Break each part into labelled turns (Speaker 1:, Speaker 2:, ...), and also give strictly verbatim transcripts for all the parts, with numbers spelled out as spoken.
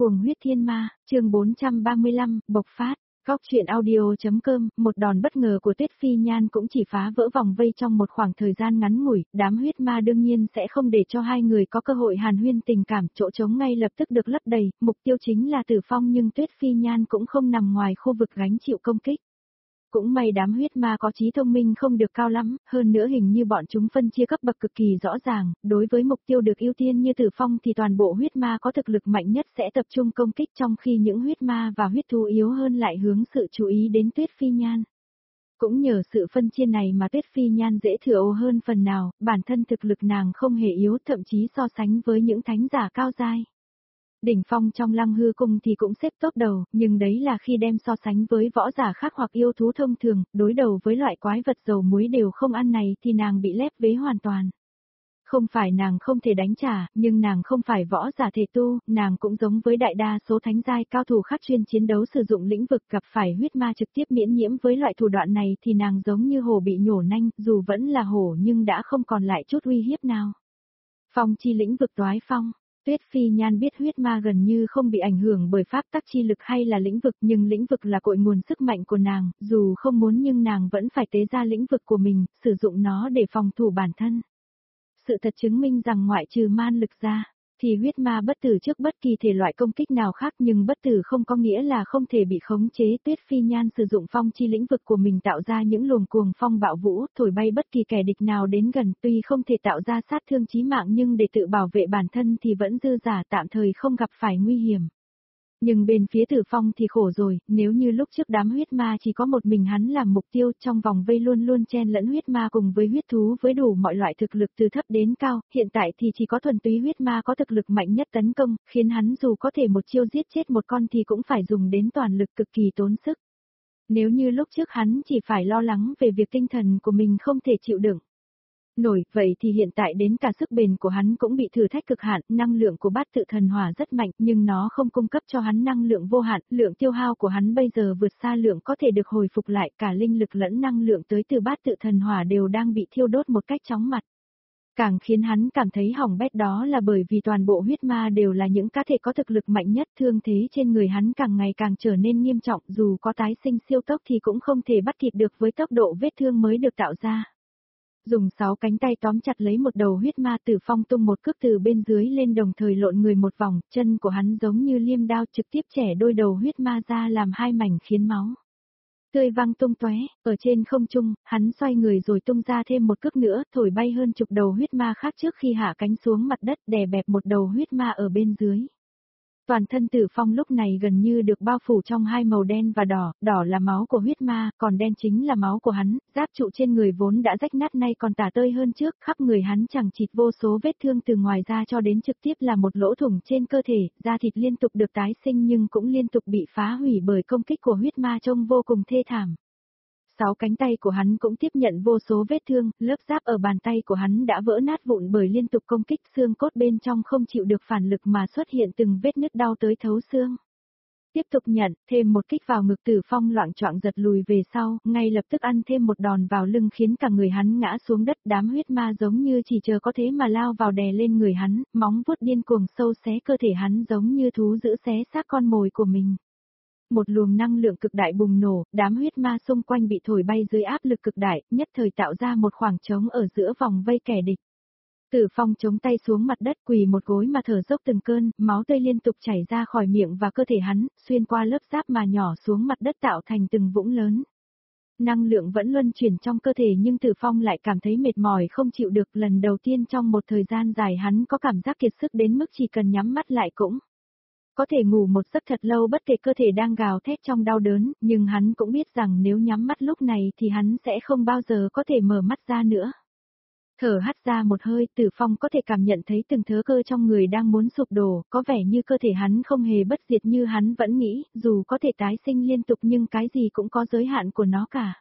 Speaker 1: Cuồng huyết thiên ma, chương bốn trăm ba mươi lăm, bộc phát. Góc truyện audio.com, một đòn bất ngờ của Tuyết Phi Nhan cũng chỉ phá vỡ vòng vây trong một khoảng thời gian ngắn ngủi, đám huyết ma đương nhiên sẽ không để cho hai người có cơ hội hàn huyên tình cảm, chỗ trống ngay lập tức được lấp đầy, mục tiêu chính là Tử Phong nhưng Tuyết Phi Nhan cũng không nằm ngoài khu vực gánh chịu công kích. Cũng may đám huyết ma có trí thông minh không được cao lắm, hơn nữa hình như bọn chúng phân chia cấp bậc cực kỳ rõ ràng, đối với mục tiêu được ưu tiên như Tử Phong thì toàn bộ huyết ma có thực lực mạnh nhất sẽ tập trung công kích, trong khi những huyết ma và huyết thú yếu hơn lại hướng sự chú ý đến Tuyết Phi Nhan. Cũng nhờ sự phân chia này mà Tuyết Phi Nhan dễ thừa ô hơn phần nào, bản thân thực lực nàng không hề yếu, thậm chí so sánh với những thánh giả cao giai. Đỉnh phong trong Lăng Hư Cung thì cũng xếp top đầu, nhưng đấy là khi đem so sánh với võ giả khác hoặc yêu thú thông thường, đối đầu với loại quái vật dầu muối đều không ăn này thì nàng bị lép vế hoàn toàn. Không phải nàng không thể đánh trả, nhưng nàng không phải võ giả thể tu, nàng cũng giống với đại đa số thánh giai cao thủ khác chuyên chiến đấu sử dụng lĩnh vực, gặp phải huyết ma trực tiếp miễn nhiễm với loại thủ đoạn này thì nàng giống như hổ bị nhổ nanh, dù vẫn là hổ nhưng đã không còn lại chút uy hiếp nào. Phong chi lĩnh vực toái phong. Tuyết Phi Nhan biết huyết ma gần như không bị ảnh hưởng bởi pháp tắc chi lực hay là lĩnh vực, nhưng lĩnh vực là cội nguồn sức mạnh của nàng, dù không muốn nhưng nàng vẫn phải tế ra lĩnh vực của mình, sử dụng nó để phòng thủ bản thân. Sự thật chứng minh rằng ngoại trừ man lực ra, thì huyết ma bất tử trước bất kỳ thể loại công kích nào khác, nhưng bất tử không có nghĩa là không thể bị khống chế. Tuyết Phi Nhan sử dụng phong chi lĩnh vực của mình tạo ra những luồng cuồng phong bạo vũ, thổi bay bất kỳ kẻ địch nào đến gần, tuy không thể tạo ra sát thương chí mạng nhưng để tự bảo vệ bản thân thì vẫn dư giả, tạm thời không gặp phải nguy hiểm. Nhưng bên phía Tử Phong thì khổ rồi, nếu như lúc trước đám huyết ma chỉ có một mình hắn làm mục tiêu, trong vòng vây luôn luôn chen lẫn huyết ma cùng với huyết thú với đủ mọi loại thực lực từ thấp đến cao, hiện tại thì chỉ có thuần túy huyết ma có thực lực mạnh nhất tấn công, khiến hắn dù có thể một chiêu giết chết một con thì cũng phải dùng đến toàn lực, cực kỳ tốn sức. Nếu như lúc trước hắn chỉ phải lo lắng về việc tinh thần của mình không thể chịu đựng nổi, vậy thì hiện tại đến cả sức bền của hắn cũng bị thử thách cực hạn, năng lượng của bát tự thần hỏa rất mạnh, nhưng nó không cung cấp cho hắn năng lượng vô hạn, lượng tiêu hao của hắn bây giờ vượt xa lượng có thể được hồi phục lại, cả linh lực lẫn năng lượng tới từ bát tự thần hỏa đều đang bị thiêu đốt một cách chóng mặt. Càng khiến hắn cảm thấy hỏng bét đó là bởi vì toàn bộ huyết ma đều là những cá thể có thực lực mạnh nhất, thương thế trên người hắn càng ngày càng trở nên nghiêm trọng, dù có tái sinh siêu tốc thì cũng không thể bắt kịp được với tốc độ vết thương mới được tạo ra. Dùng sáu cánh tay tóm chặt lấy một đầu huyết ma, Tử Phong tung một cước từ bên dưới lên đồng thời lộn người một vòng, chân của hắn giống như liêm đao trực tiếp chẻ đôi đầu huyết ma ra làm hai mảnh khiến máu tươi văng tung tóe. Ở trên không trung, hắn xoay người rồi tung ra thêm một cước nữa, thổi bay hơn chục đầu huyết ma khác trước khi hạ cánh xuống mặt đất, đè bẹp một đầu huyết ma ở bên dưới. Toàn thân Tử Phong lúc này gần như được bao phủ trong hai màu đen và đỏ, đỏ là máu của huyết ma, còn đen chính là máu của hắn, giáp trụ trên người vốn đã rách nát nay còn tả tơi hơn trước, khắp người hắn chẳng chịt vô số vết thương từ ngoài ra cho đến trực tiếp là một lỗ thủng trên cơ thể, da thịt liên tục được tái sinh nhưng cũng liên tục bị phá hủy bởi công kích của huyết ma trông vô cùng thê thảm. Sáu cánh tay của hắn cũng tiếp nhận vô số vết thương, lớp giáp ở bàn tay của hắn đã vỡ nát vụn bởi liên tục công kích, xương cốt bên trong không chịu được phản lực mà xuất hiện từng vết nứt đau tới thấu xương. Tiếp tục nhận, thêm một kích vào ngực, Tử Phong loạng choạng giật lùi về sau, ngay lập tức ăn thêm một đòn vào lưng khiến cả người hắn ngã xuống đất, đám huyết ma giống như chỉ chờ có thế mà lao vào đè lên người hắn, móng vuốt điên cuồng sâu xé cơ thể hắn giống như thú dữ xé xác con mồi của mình. Một luồng năng lượng cực đại bùng nổ, đám huyết ma xung quanh bị thổi bay dưới áp lực cực đại, nhất thời tạo ra một khoảng trống ở giữa vòng vây kẻ địch. Tử Phong chống tay xuống mặt đất, quỳ một gối mà thở dốc từng cơn, máu tươi liên tục chảy ra khỏi miệng và cơ thể hắn, xuyên qua lớp giáp mà nhỏ xuống mặt đất tạo thành từng vũng lớn. Năng lượng vẫn luân chuyển trong cơ thể nhưng Tử Phong lại cảm thấy mệt mỏi không chịu được, lần đầu tiên trong một thời gian dài hắn có cảm giác kiệt sức đến mức chỉ cần nhắm mắt lại cũng có thể ngủ một giấc thật lâu bất kể cơ thể đang gào thét trong đau đớn, nhưng hắn cũng biết rằng nếu nhắm mắt lúc này thì hắn sẽ không bao giờ có thể mở mắt ra nữa. Thở hắt ra một hơi, Tử Phong có thể cảm nhận thấy từng thớ cơ trong người đang muốn sụp đổ, có vẻ như cơ thể hắn không hề bất diệt như hắn vẫn nghĩ, dù có thể tái sinh liên tục nhưng cái gì cũng có giới hạn của nó cả.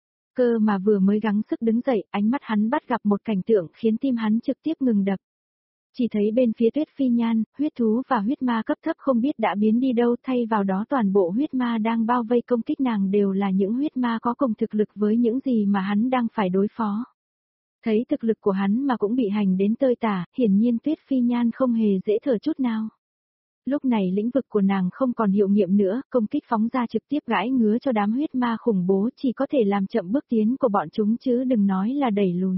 Speaker 1: Cơ mà vừa mới gắng sức đứng dậy, ánh mắt hắn bắt gặp một cảnh tượng khiến tim hắn trực tiếp ngừng đập. Chỉ thấy bên phía Tuyết Phi Nhan, huyết thú và huyết ma cấp thấp không biết đã biến đi đâu, thay vào đó toàn bộ huyết ma đang bao vây công kích nàng đều là những huyết ma có cùng thực lực với những gì mà hắn đang phải đối phó. Thấy thực lực của hắn mà cũng bị hành đến tơi tả, hiển nhiên Tuyết Phi Nhan không hề dễ thở chút nào. Lúc này lĩnh vực của nàng không còn hiệu nghiệm nữa, công kích phóng ra trực tiếp gãi ngứa cho đám huyết ma khủng bố chỉ có thể làm chậm bước tiến của bọn chúng chứ đừng nói là đẩy lùi.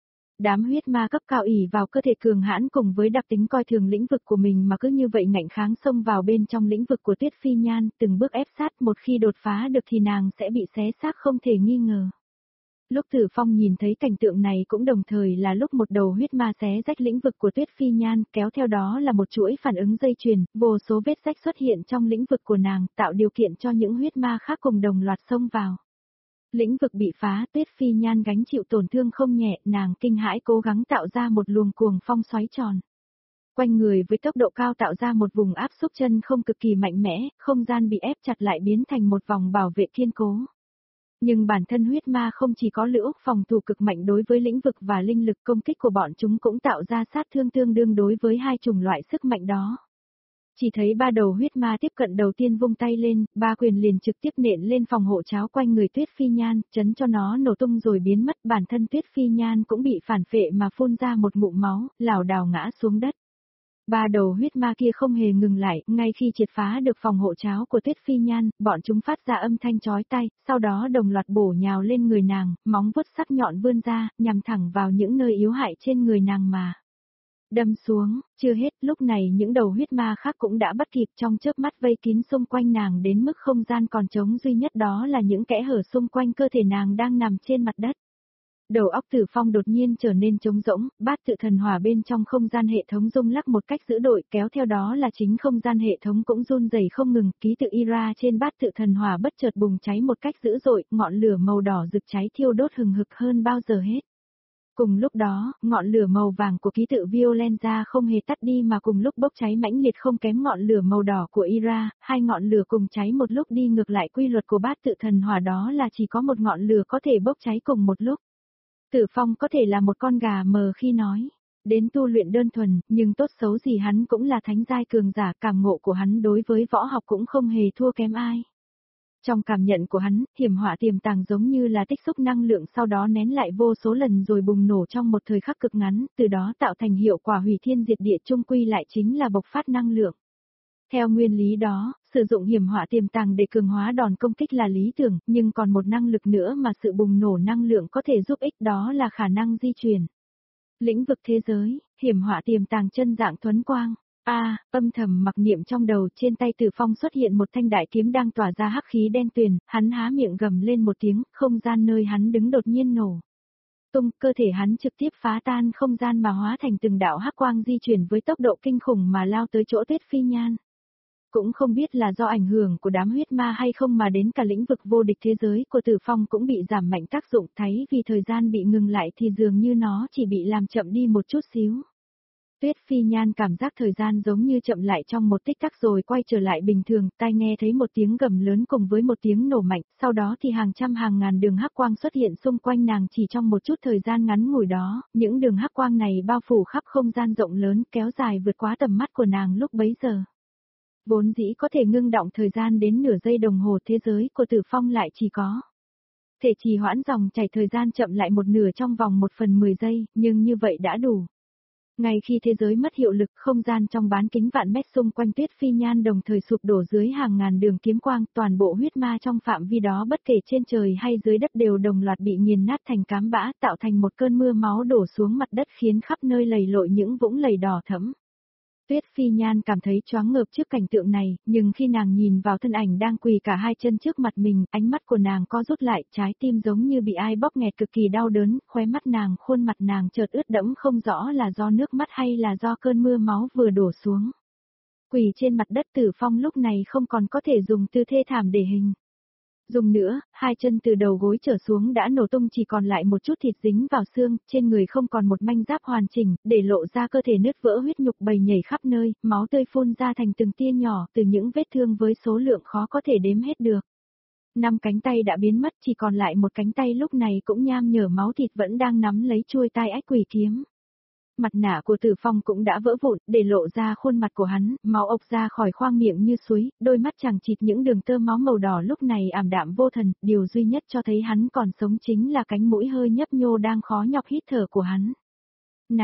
Speaker 1: Đám huyết ma cấp cao ỉ vào cơ thể cường hãn cùng với đặc tính coi thường lĩnh vực của mình mà cứ như vậy ngạnh kháng xông vào bên trong lĩnh vực của Tuyết Phi Nhan, từng bước ép sát, một khi đột phá được thì nàng sẽ bị xé xác không thể nghi ngờ. Lúc Tử Phong nhìn thấy cảnh tượng này cũng đồng thời là lúc một đầu huyết ma xé rách lĩnh vực của Tuyết Phi Nhan, kéo theo đó là một chuỗi phản ứng dây chuyền, vô số vết rách xuất hiện trong lĩnh vực của nàng, tạo điều kiện cho những huyết ma khác cùng đồng loạt xông vào. Lĩnh vực bị phá, Tuyết Phi Nhan gánh chịu tổn thương không nhẹ, nàng kinh hãi cố gắng tạo ra một luồng cuồng phong xoáy tròn. Quanh người với tốc độ cao tạo ra một vùng áp xúc chân không cực kỳ mạnh mẽ, không gian bị ép chặt lại biến thành một vòng bảo vệ kiên cố. Nhưng bản thân huyết ma không chỉ có lưỡi phòng thủ cực mạnh đối với lĩnh vực và linh lực, công kích của bọn chúng cũng tạo ra sát thương tương đương đối với hai chủng loại sức mạnh đó. Chỉ thấy ba đầu huyết ma tiếp cận đầu tiên vung tay lên, ba quyền liền trực tiếp nện lên phòng hộ cháo quanh người Tuyết Phi Nhan, chấn cho nó nổ tung rồi biến mất, bản thân Tuyết Phi Nhan cũng bị phản phệ mà phun ra một ngụm máu, lảo đảo ngã xuống đất. Ba đầu huyết ma kia không hề ngừng lại, ngay khi triệt phá được phòng hộ cháo của Tuyết Phi Nhan, bọn chúng phát ra âm thanh chói tai, sau đó đồng loạt bổ nhào lên người nàng, móng vuốt sắc nhọn vươn ra, nhằm thẳng vào những nơi yếu hại trên người nàng mà. Đâm xuống, chưa hết, lúc này những đầu huyết ma khác cũng đã bắt kịp trong chớp mắt vây kín xung quanh nàng đến mức không gian còn trống duy nhất đó là những kẽ hở xung quanh cơ thể nàng đang nằm trên mặt đất. Đầu óc Tử Phong đột nhiên trở nên trống rỗng, bát tự thần hỏa bên trong không gian hệ thống rung lắc một cách dữ dội, kéo theo đó là chính không gian hệ thống cũng run rẩy không ngừng, ký tự Ira trên bát tự thần hỏa bất chợt bùng cháy một cách dữ dội, ngọn lửa màu đỏ rực cháy thiêu đốt hừng hực hơn bao giờ hết. Cùng lúc đó, ngọn lửa màu vàng của ký tự Violenza không hề tắt đi mà cùng lúc bốc cháy mãnh liệt không kém ngọn lửa màu đỏ của Ira, hai ngọn lửa cùng cháy một lúc đi ngược lại quy luật của bát tự thần hỏa đó là chỉ có một ngọn lửa có thể bốc cháy cùng một lúc. Tử Phong có thể là một con gà mờ khi nói đến tu luyện đơn thuần, nhưng tốt xấu gì hắn cũng là thánh giai cường giả, cảm ngộ của hắn đối với võ học cũng không hề thua kém ai. Trong cảm nhận của hắn, hiểm hỏa tiềm tàng giống như là tích xúc năng lượng sau đó nén lại vô số lần rồi bùng nổ trong một thời khắc cực ngắn, từ đó tạo thành hiệu quả hủy thiên diệt địa, chung quy lại chính là bộc phát năng lượng. Theo nguyên lý đó, sử dụng hiểm hỏa tiềm tàng để cường hóa đòn công kích là lý tưởng, nhưng còn một năng lực nữa mà sự bùng nổ năng lượng có thể giúp ích, đó là khả năng di chuyển. Lĩnh vực thế giới, hiểm hỏa tiềm tàng chân dạng thuấn quang. A, à, âm thầm mặc niệm trong đầu, trên tay Tử Phong xuất hiện một thanh đại kiếm đang tỏa ra hắc khí đen tuyền, hắn há miệng gầm lên một tiếng, không gian nơi hắn đứng đột nhiên nổ tung, cơ thể hắn trực tiếp phá tan không gian mà hóa thành từng đạo hắc quang di chuyển với tốc độ kinh khủng mà lao tới chỗ Tuyết Phi Nhan. Cũng không biết là do ảnh hưởng của đám huyết ma hay không mà đến cả lĩnh vực vô địch thế giới của Tử Phong cũng bị giảm mạnh tác dụng, thấy vì thời gian bị ngừng lại thì dường như nó chỉ bị làm chậm đi một chút xíu. Tuyết Phi Nhan cảm giác thời gian giống như chậm lại trong một tích tắc rồi quay trở lại bình thường, tai nghe thấy một tiếng gầm lớn cùng với một tiếng nổ mạnh, sau đó thì hàng trăm hàng ngàn đường hắc quang xuất hiện xung quanh nàng chỉ trong một chút thời gian ngắn ngủi đó, những đường hắc quang này bao phủ khắp không gian rộng lớn kéo dài vượt quá tầm mắt của nàng lúc bấy giờ. Vốn dĩ có thể ngưng động thời gian đến nửa giây đồng hồ, thế giới của Tử Phong lại chỉ có thể trì hoãn dòng chảy thời gian chậm lại một nửa trong vòng một phần mười giây, nhưng như vậy đã đủ. Ngay khi thế giới mất hiệu lực, không gian trong bán kính vạn mét xung quanh Tuyết Phi Nhan đồng thời sụp đổ dưới hàng ngàn đường kiếm quang, toàn bộ huyết ma trong phạm vi đó bất kể trên trời hay dưới đất đều đồng loạt bị nghiền nát thành cám bã, tạo thành một cơn mưa máu đổ xuống mặt đất khiến khắp nơi lầy lội những vũng lầy đỏ thẫm. Tuyết Phi Nhan cảm thấy choáng ngợp trước cảnh tượng này, nhưng khi nàng nhìn vào thân ảnh đang quỳ cả hai chân trước mặt mình, ánh mắt của nàng co rút lại, trái tim giống như bị ai bóp nghẹt cực kỳ đau đớn, khóe mắt nàng, khuôn mặt nàng chợt ướt đẫm không rõ là do nước mắt hay là do cơn mưa máu vừa đổ xuống. Quỳ trên mặt đất, Tử Phong lúc này không còn có thể dùng tư thế thảm để hình dùng nữa, hai chân từ đầu gối trở xuống đã nổ tung, chỉ còn lại một chút thịt dính vào xương, trên người không còn một manh giáp hoàn chỉnh, để lộ ra cơ thể nứt vỡ, huyết nhục bầy nhảy khắp nơi, máu tươi phun ra thành từng tia nhỏ từ những vết thương với số lượng khó có thể đếm hết được. Năm cánh tay đã biến mất, chỉ còn lại một cánh tay lúc này cũng nham nhở máu thịt vẫn đang nắm lấy chuôi tai ách quỷ kiếm. Mặt nạ của Tử Phong cũng đã vỡ vụn, để lộ ra khuôn mặt của hắn, máu ộc ra khỏi khoang miệng như suối, đôi mắt chằng chịt những đường tơ máu màu đỏ lúc này ảm đạm vô thần, điều duy nhất cho thấy hắn còn sống chính là cánh mũi hơi nhấp nhô đang khó nhọc hít thở của hắn. Nàng,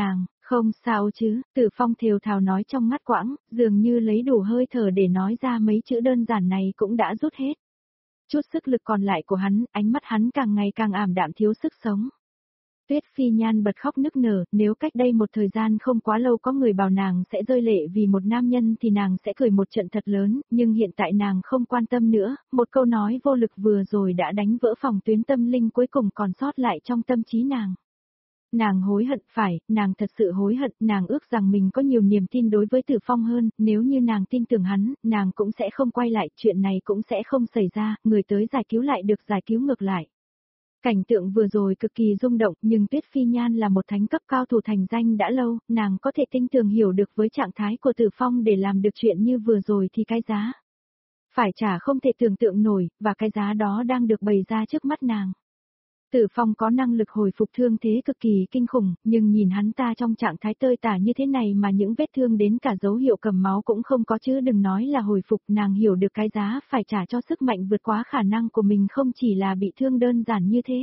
Speaker 1: Không sao chứ, Tử Phong thều thào nói trong ngắt quãng, dường như lấy đủ hơi thở để nói ra mấy chữ đơn giản này cũng đã rút hết. Chút sức lực còn lại của hắn, ánh mắt hắn càng ngày càng ảm đạm thiếu sức sống. Tuyết Phi Nhan bật khóc nức nở, nếu cách đây một thời gian không quá lâu có người bảo nàng sẽ rơi lệ vì một nam nhân thì nàng sẽ cười một trận thật lớn, nhưng hiện tại nàng không quan tâm nữa, một câu nói vô lực vừa rồi đã đánh vỡ phòng tuyến tâm linh cuối cùng còn sót lại trong tâm trí nàng. Nàng hối hận, phải, nàng thật sự hối hận, nàng ước rằng mình có nhiều niềm tin đối với Tử Phong hơn, nếu như nàng tin tưởng hắn, nàng cũng sẽ không quay lại, chuyện này cũng sẽ không xảy ra, người tới giải cứu lại được giải cứu ngược lại. Cảnh tượng vừa rồi cực kỳ rung động, nhưng Tuyết Phi Nhan là một thánh cấp cao thủ thành danh đã lâu, nàng có thể tinh tường hiểu được với trạng thái của Tử Phong để làm được chuyện như vừa rồi thì cái giá phải trả không thể tưởng tượng nổi, và cái giá đó đang được bày ra trước mắt nàng. Tử Phong có năng lực hồi phục thương thế cực kỳ kinh khủng, nhưng nhìn hắn ta trong trạng thái tơi tả như thế này mà những vết thương đến cả dấu hiệu cầm máu cũng không có chứ đừng nói là hồi phục, nàng hiểu được cái giá phải trả cho sức mạnh vượt quá khả năng của mình không chỉ là bị thương đơn giản như thế.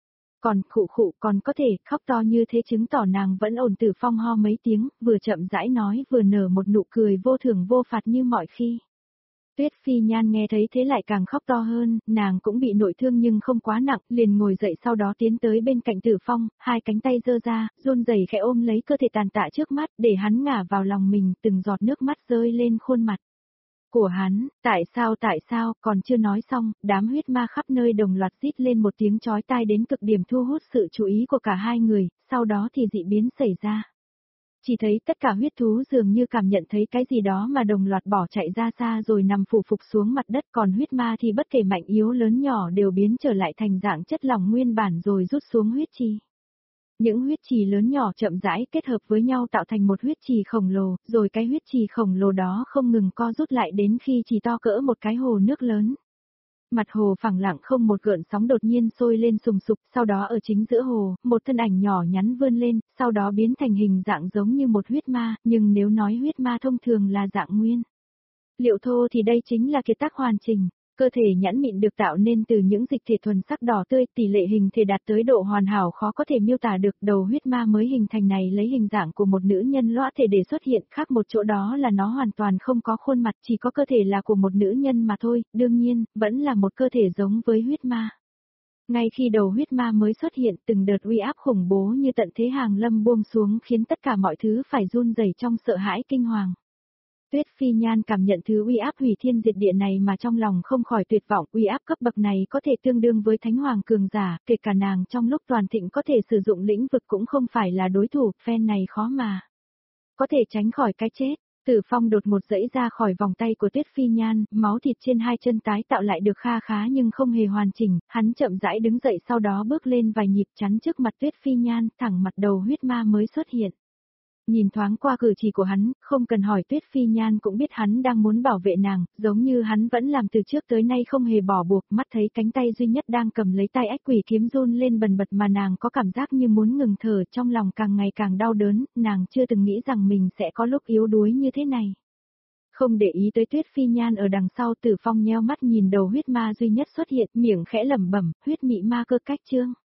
Speaker 1: Còn khụ khụ còn có thể khóc to như thế chứng tỏ nàng vẫn ổn. Tử Phong ho mấy tiếng, vừa chậm rãi nói vừa nở một nụ cười vô thưởng vô phạt như mọi khi. Tuyết Phi Nhan nghe thấy thế lại càng khóc to hơn, nàng cũng bị nội thương nhưng không quá nặng, liền ngồi dậy sau đó tiến tới bên cạnh Tử Phong, hai cánh tay giơ ra, run rẩy khẽ ôm lấy cơ thể tàn tạ trước mắt, để hắn ngả vào lòng mình, từng giọt nước mắt rơi lên khuôn mặt của hắn. Tại sao tại sao, còn chưa nói xong, đám huyết ma khắp nơi đồng loạt rít lên một tiếng chói tai đến cực điểm thu hút sự chú ý của cả hai người, sau đó thì dị biến xảy ra. Chỉ thấy tất cả huyết thú dường như cảm nhận thấy cái gì đó mà đồng loạt bỏ chạy ra xa rồi nằm phủ phục xuống mặt đất, còn huyết ma thì bất kể mạnh yếu lớn nhỏ đều biến trở lại thành dạng chất lỏng nguyên bản rồi rút xuống huyết trì. Những huyết trì lớn nhỏ chậm rãi kết hợp với nhau tạo thành một huyết trì khổng lồ, rồi cái huyết trì khổng lồ đó không ngừng co rút lại đến khi chỉ to cỡ một cái hồ nước lớn. Mặt hồ phẳng lặng không một gợn sóng đột nhiên sôi lên sùng sục, sau đó ở chính giữa hồ, một thân ảnh nhỏ nhắn vươn lên, sau đó biến thành hình dạng giống như một huyết ma, nhưng nếu nói huyết ma thông thường là dạng nguyên liệu thô thì đây chính là kiệt tác hoàn chỉnh. Cơ thể nhẵn mịn được tạo nên từ những dịch thể thuần sắc đỏ tươi, tỷ lệ hình thể đạt tới độ hoàn hảo khó có thể miêu tả được. Đầu huyết ma mới hình thành này lấy hình dạng của một nữ nhân lõa thể để xuất hiện, khác một chỗ đó là nó hoàn toàn không có khuôn mặt, chỉ có cơ thể là của một nữ nhân mà thôi, đương nhiên, vẫn là một cơ thể giống với huyết ma. Ngay khi đầu huyết ma mới xuất hiện, từng đợt uy áp khủng bố như tận thế hàng lâm buông xuống khiến tất cả mọi thứ phải run rẩy trong sợ hãi kinh hoàng. Tuyết Phi Nhan cảm nhận thứ uy áp hủy thiên diệt địa này mà trong lòng không khỏi tuyệt vọng, uy áp cấp bậc này có thể tương đương với thánh hoàng cường giả, kể cả nàng trong lúc toàn thịnh có thể sử dụng lĩnh vực cũng không phải là đối thủ, phen này khó mà có thể tránh khỏi cái chết. Tử Phong đột một dãy ra khỏi vòng tay của Tuyết Phi Nhan, máu thịt trên hai chân tái tạo lại được kha khá nhưng không hề hoàn chỉnh, hắn chậm rãi đứng dậy sau đó bước lên vài nhịp chắn trước mặt Tuyết Phi Nhan, thẳng mặt đầu huyết ma mới xuất hiện. Nhìn thoáng qua cử chỉ của hắn, không cần hỏi Tuyết Phi Nhan cũng biết hắn đang muốn bảo vệ nàng, giống như hắn vẫn làm từ trước tới nay không hề bỏ buộc, mắt thấy cánh tay duy nhất đang cầm lấy tay ách quỷ kiếm run lên bần bật mà nàng có cảm giác như muốn ngừng thở, trong lòng càng ngày càng đau đớn, nàng chưa từng nghĩ rằng mình sẽ có lúc yếu đuối như thế này. Không để ý tới Tuyết Phi Nhan ở đằng sau, Tử Phong nheo mắt nhìn đầu huyết ma duy nhất xuất hiện, miệng khẽ lẩm bẩm, huyết mị ma cơ cách chương.